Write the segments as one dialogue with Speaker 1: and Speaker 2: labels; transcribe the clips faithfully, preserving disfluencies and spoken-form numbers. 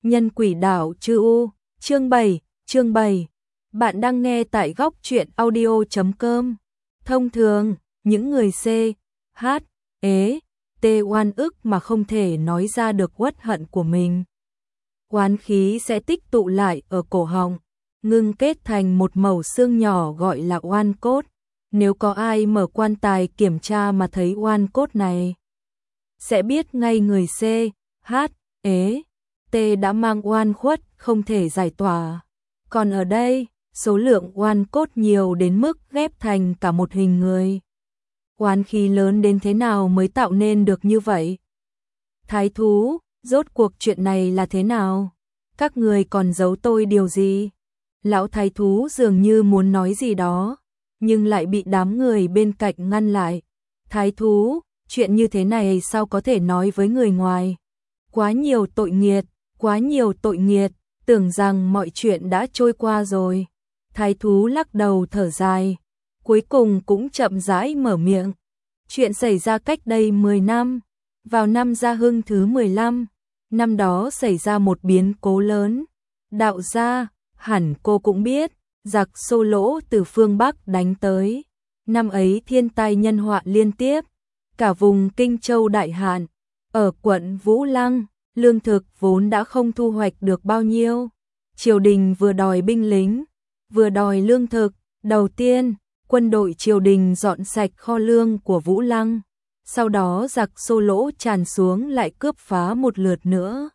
Speaker 1: Nhân quỷ đảo chư U, chương bảy, chương bảy. Bạn đang nghe tại góc truyện audio chấm com. Thông thường, những người C, H, ế, T oan ức mà không thể nói ra được uất hận của mình. Oán khí sẽ tích tụ lại ở cổ họng, ngưng kết thành một mẩu xương nhỏ gọi là oan cốt. Nếu có ai mở quan tài kiểm tra mà thấy oan cốt này, sẽ biết ngay người C, H, ế, T đã mang oan khuất không thể giải tỏa. Còn ở đây, số lượng oan cốt nhiều đến mức ghép thành cả một hình người. Oán khí lớn đến thế nào mới tạo nên được như vậy? Thái thú, rốt cuộc chuyện này là thế nào? Các người còn giấu tôi điều gì? Lão thái thú dường như muốn nói gì đó, nhưng lại bị đám người bên cạnh ngăn lại. Thái thú, chuyện như thế này sao có thể nói với người ngoài? Quá nhiều tội nghiệt, quá nhiều tội nghiệt, tưởng rằng mọi chuyện đã trôi qua rồi. Thái thú lắc đầu thở dài, cuối cùng cũng chậm rãi mở miệng. Chuyện xảy ra cách đây mười năm, vào năm Gia Hưng thứ mười lăm, năm đó xảy ra một biến cố lớn. Đạo gia, hẳn cô cũng biết, giặc Xô Lỗ từ phương Bắc đánh tới. Năm ấy thiên tai nhân họa liên tiếp, cả vùng Kinh Châu đại hạn. Ở quận Vũ Lăng, lương thực vốn đã không thu hoạch được bao nhiêu. Triều đình vừa đòi binh lính, vừa đòi lương thực. Đầu tiên, quân đội triều đình dọn sạch kho lương của Vũ Lăng. Sau đó giặc Xô Lỗ tràn xuống lại cướp phá một lượt nữa.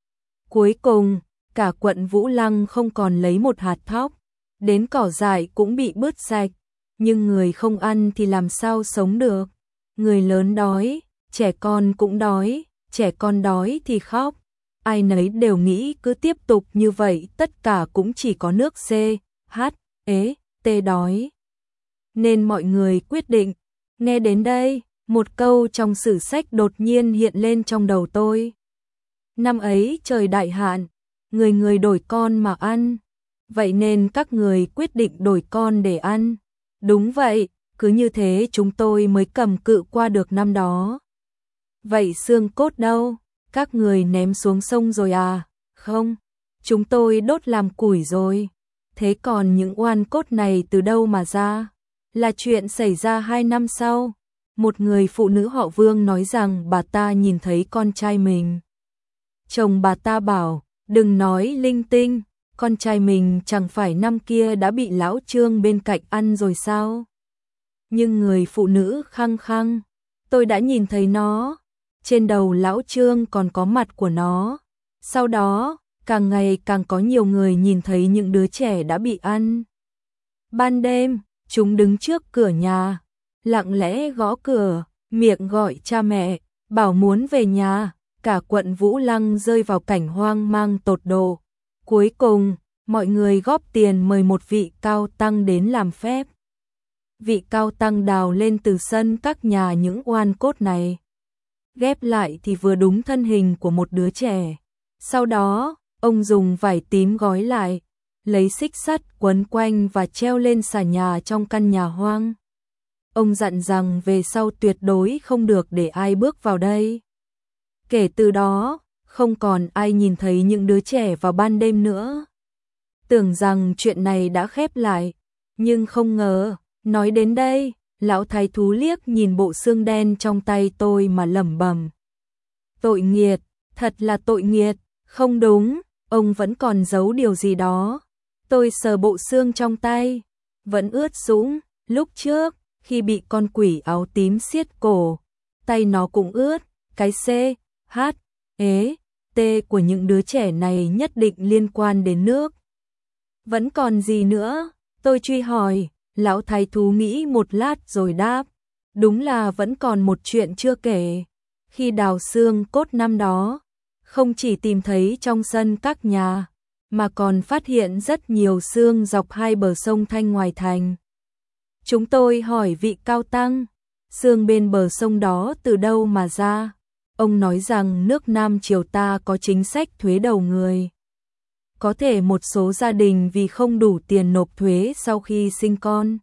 Speaker 1: Cuối cùng, cả quận Vũ Lăng không còn lấy một hạt thóc, đến cỏ dại cũng bị bứt sạch. Nhưng người không ăn thì làm sao sống được? Người lớn đói, trẻ con cũng đói, trẻ con đói thì khóc. Ai nấy đều nghĩ cứ tiếp tục như vậy tất cả cũng chỉ có nước C, H, ế, T đói. Nên mọi người quyết định. Nghe đến đây, một câu trong sử sách đột nhiên hiện lên trong đầu tôi. Năm ấy trời đại hạn, người người đổi con mà ăn. Vậy nên các người quyết định đổi con để ăn. Đúng vậy, cứ như thế chúng tôi mới cầm cự qua được năm đó. Vậy xương cốt đâu? Các người ném xuống sông rồi à? Không, chúng tôi đốt làm củi rồi. Thế còn những oan cốt này từ đâu mà ra? Là chuyện xảy ra hai năm sau. Một người phụ nữ họ Vương nói rằng bà ta nhìn thấy con trai mình. Chồng bà ta bảo, đừng nói linh tinh, con trai mình chẳng phải năm kia đã bị lão Trương bên cạnh ăn rồi sao? Nhưng người phụ nữ khăng khăng, tôi đã nhìn thấy nó. Trên đầu lão Trương còn có mặt của nó. Sau đó, càng ngày càng có nhiều người nhìn thấy những đứa trẻ đã bị ăn. Ban đêm, chúng đứng trước cửa nhà, lặng lẽ gõ cửa, miệng gọi cha mẹ, bảo muốn về nhà. Cả quận Vũ Lăng rơi vào cảnh hoang mang tột độ. Cuối cùng, mọi người góp tiền mời một vị cao tăng đến làm phép. Vị cao tăng đào lên từ sân các nhà những oan cốt này. Ghép lại thì vừa đúng thân hình của một đứa trẻ. Sau đó, ông dùng vải tím gói lại, lấy xích sắt quấn quanh và treo lên xà nhà trong căn nhà hoang. Ông dặn rằng về sau tuyệt đối không được để ai bước vào đây. Kể từ đó, không còn ai nhìn thấy những đứa trẻ vào ban đêm nữa. Tưởng rằng chuyện này đã khép lại, nhưng không ngờ, nói đến đây, lão thái thú liếc nhìn bộ xương đen trong tay tôi mà lẩm bẩm. Tội nghiệt, thật là tội nghiệt, không đúng, ông vẫn còn giấu điều gì đó. Tôi sờ bộ xương trong tay, vẫn ướt sũng, lúc trước, khi bị con quỷ áo tím siết cổ, tay nó cũng ướt, cái C, H, ế, T của những đứa trẻ này nhất định liên quan đến nước. Vẫn còn gì nữa? Tôi truy hỏi. Lão thái thú nghĩ một lát rồi đáp, đúng là vẫn còn một chuyện chưa kể. Khi đào xương cốt năm đó, không chỉ tìm thấy trong sân các nhà, mà còn phát hiện rất nhiều xương dọc hai bờ sông Thanh ngoài thành. Chúng tôi hỏi vị cao tăng, xương bên bờ sông đó từ đâu mà ra? Ông nói rằng nước Nam Triều ta có chính sách thuế đầu người. Có thể một số gia đình vì không đủ tiền nộp thuế sau khi sinh con,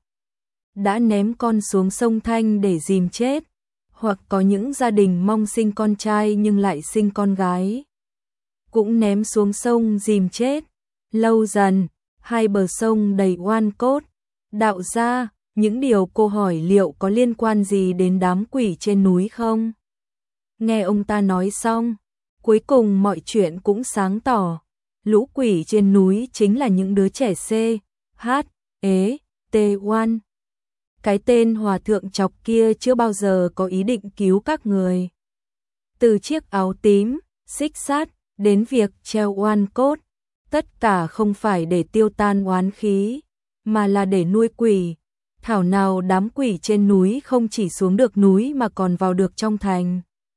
Speaker 1: đã ném con xuống sông Thanh để dìm chết, hoặc có những gia đình mong sinh con trai nhưng lại sinh con gái. cũng ném xuống sông dìm chết. Lâu dần, hai bờ sông đầy oan cốt. Đạo gia, những điều cô hỏi liệu có liên quan gì đến đám quỷ trên núi không? Nghe ông ta nói xong, cuối cùng mọi chuyện cũng sáng tỏ. Lũ quỷ trên núi chính là những đứa trẻ C, H, E, T một. Cái tên hòa thượng chọc kia chưa bao giờ có ý định cứu các người. Từ chiếc áo tím, xích sắt, đến việc treo oan cốt, tất cả không phải để tiêu tan oán khí, mà là để nuôi quỷ. Thảo nào đám quỷ trên núi không chỉ xuống được núi mà còn vào được trong thành.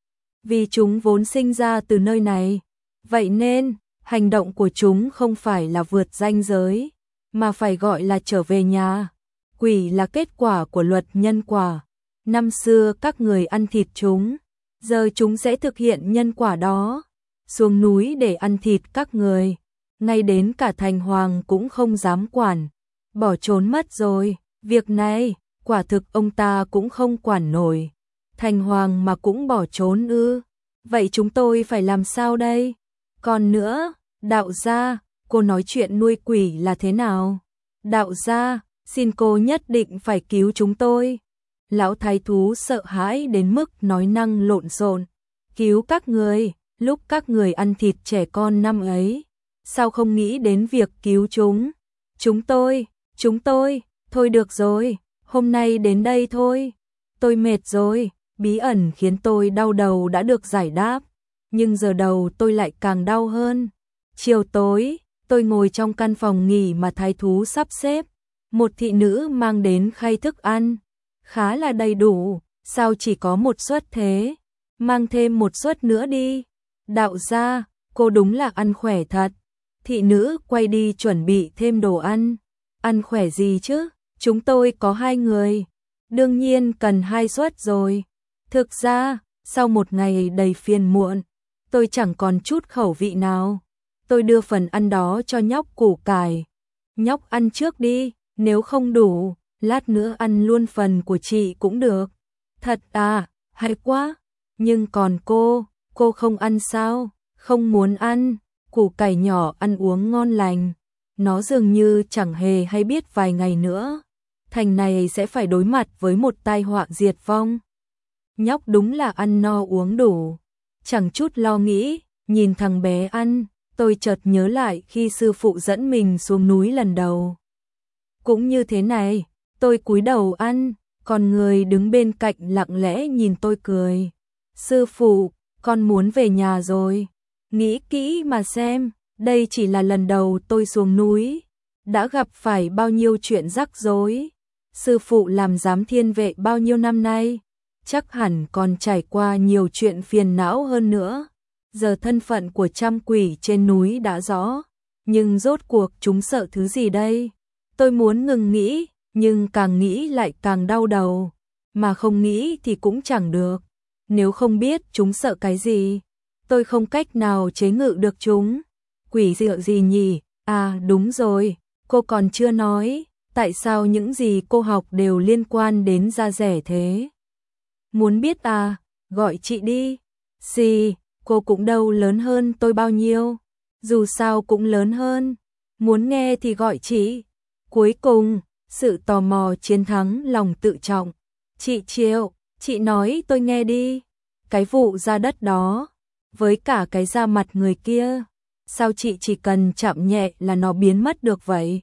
Speaker 1: Vì chúng vốn sinh ra từ nơi này, vậy nên hành động của chúng không phải là vượt ranh giới, mà phải gọi là trở về nhà. Quỷ là kết quả của luật nhân quả. Năm xưa các người ăn thịt chúng, giờ chúng sẽ thực hiện nhân quả đó, xuống núi để ăn thịt các người. Ngay đến cả thành hoàng cũng không dám quản, bỏ trốn mất rồi. Việc này, quả thực ông ta cũng không quản nổi. Thành hoàng mà cũng bỏ trốn ư? Vậy chúng tôi phải làm sao đây? Còn nữa, đạo gia, cô nói chuyện nuôi quỷ là thế nào? Đạo gia, xin cô nhất định phải cứu chúng tôi. Lão thái thú sợ hãi đến mức nói năng lộn xộn. Cứu các người, lúc các người ăn thịt trẻ con năm ấy, sao không nghĩ đến việc cứu chúng? Chúng tôi, chúng tôi, thôi được rồi, hôm nay đến đây thôi. Tôi mệt rồi, bí ẩn khiến tôi đau đầu đã được giải đáp, nhưng giờ đầu tôi lại càng đau hơn. Chiều tối, tôi ngồi trong căn phòng nghỉ mà thái thú sắp xếp. Một thị nữ mang đến khay thức ăn, khá là đầy đủ, sao chỉ có một suất thế? Mang thêm một suất nữa đi. Đạo gia, cô đúng là ăn khỏe thật. Thị nữ quay đi chuẩn bị thêm đồ ăn. Ăn khỏe gì chứ? Chúng tôi có hai người, đương nhiên cần hai suất rồi. Thực ra, sau một ngày đầy phiền muộn, tôi chẳng còn chút khẩu vị nào. Tôi đưa phần ăn đó cho nhóc củ cải. Nhóc ăn trước đi, nếu không đủ, lát nữa ăn luôn phần của chị cũng được. Thật à, hay quá. Nhưng còn cô, cô không ăn sao? Không muốn ăn. Củ cải nhỏ ăn uống ngon lành. Nó dường như chẳng hề hay biết vài ngày nữa thành này sẽ phải đối mặt với một tai họa diệt vong. Nhóc đúng là ăn no uống đủ, chẳng chút lo nghĩ. Nhìn thằng bé ăn, tôi chợt nhớ lại khi sư phụ dẫn mình xuống núi lần đầu. Cũng như thế này, tôi cúi đầu ăn, còn người đứng bên cạnh lặng lẽ nhìn tôi cười. Sư phụ, con muốn về nhà rồi. Nghĩ kỹ mà xem, đây chỉ là lần đầu tôi xuống núi, đã gặp phải bao nhiêu chuyện rắc rối. Sư phụ làm giám thiên vệ bao nhiêu năm nay, chắc hẳn còn trải qua nhiều chuyện phiền não hơn nữa. Giờ thân phận của trăm quỷ trên núi đã rõ, nhưng rốt cuộc chúng sợ thứ gì đây? Tôi muốn ngừng nghĩ, nhưng càng nghĩ lại càng đau đầu, mà không nghĩ thì cũng chẳng được. Nếu không biết chúng sợ cái gì, tôi không cách nào chế ngự được chúng. Quỷ dựa gì nhỉ? À đúng rồi, cô còn chưa nói, tại sao những gì cô học đều liên quan đến da rẻ thế? Muốn biết à? Gọi chị đi. Xì, cô cũng đâu lớn hơn tôi bao nhiêu, dù sao cũng lớn hơn. Muốn nghe thì gọi chị. Cuối cùng, sự tò mò chiến thắng lòng tự trọng. Chị Triệu, chị nói tôi nghe đi. Cái vụ da đất đó, với cả cái da mặt người kia, sao chị chỉ cần chạm nhẹ là nó biến mất được vậy?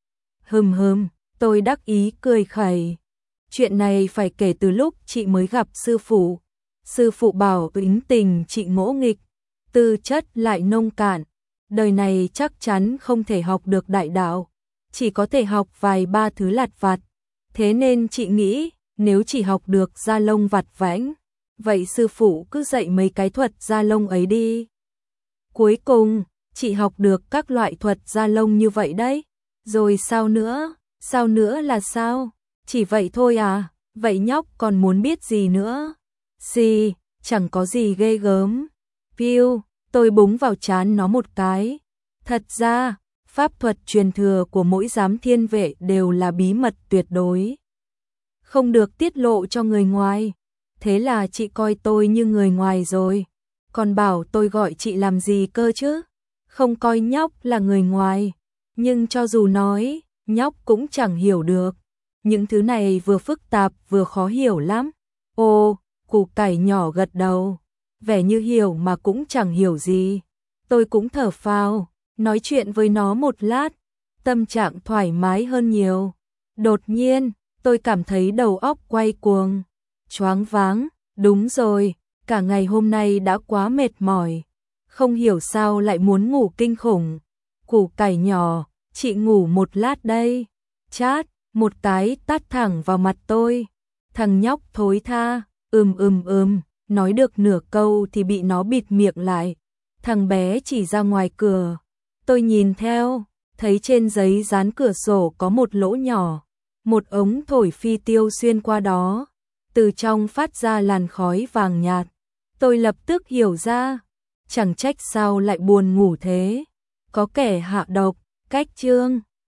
Speaker 1: Hừm hừm, tôi đắc ý cười khẩy. Chuyện này phải kể từ lúc chị mới gặp sư phụ. Sư phụ bảo tính tình chị ngỗ nghịch, tư chất lại nông cạn. Đời này chắc chắn không thể học được đại đạo, chỉ có thể học vài ba thứ lặt vặt. Thế nên chị nghĩ, nếu chỉ học được da lông vặt vãnh, vậy sư phụ cứ dạy mấy cái thuật da lông ấy đi. Cuối cùng, chị học được các loại thuật da lông như vậy đấy. Rồi sao nữa? Sao nữa là sao? Chỉ vậy thôi à? Vậy nhóc còn muốn biết gì nữa? Xì, chẳng có gì ghê gớm. Piu, tôi búng vào trán nó một cái. Thật ra, pháp thuật truyền thừa của mỗi giám thiên vệ đều là bí mật tuyệt đối, không được tiết lộ cho người ngoài. Thế là chị coi tôi như người ngoài rồi. còn bảo tôi gọi chị làm gì cơ chứ? Không coi nhóc là người ngoài, nhưng cho dù nói, nhóc cũng chẳng hiểu được. Những thứ này vừa phức tạp vừa khó hiểu lắm. Ô, củ cải nhỏ gật đầu, vẻ như hiểu mà cũng chẳng hiểu gì. Tôi cũng thở phào, nói chuyện với nó một lát, tâm trạng thoải mái hơn nhiều. Đột nhiên, tôi cảm thấy đầu óc quay cuồng, choáng váng, đúng rồi, cả ngày hôm nay đã quá mệt mỏi, không hiểu sao lại muốn ngủ kinh khủng. Củ cải nhỏ, chị ngủ một lát đây. Chát, một cái tát thẳng vào mặt tôi. Thằng nhóc thối tha, ừm ừm ừm, nói được nửa câu thì bị nó bịt miệng lại. Thằng bé chỉ ra ngoài cửa. Tôi nhìn theo, thấy trên giấy dán cửa sổ có một lỗ nhỏ, một ống thổi phi tiêu xuyên qua đó, từ trong phát ra làn khói vàng nhạt. Tôi lập tức hiểu ra, chẳng trách sao lại buồn ngủ thế, có kẻ hạ độc, cách chương.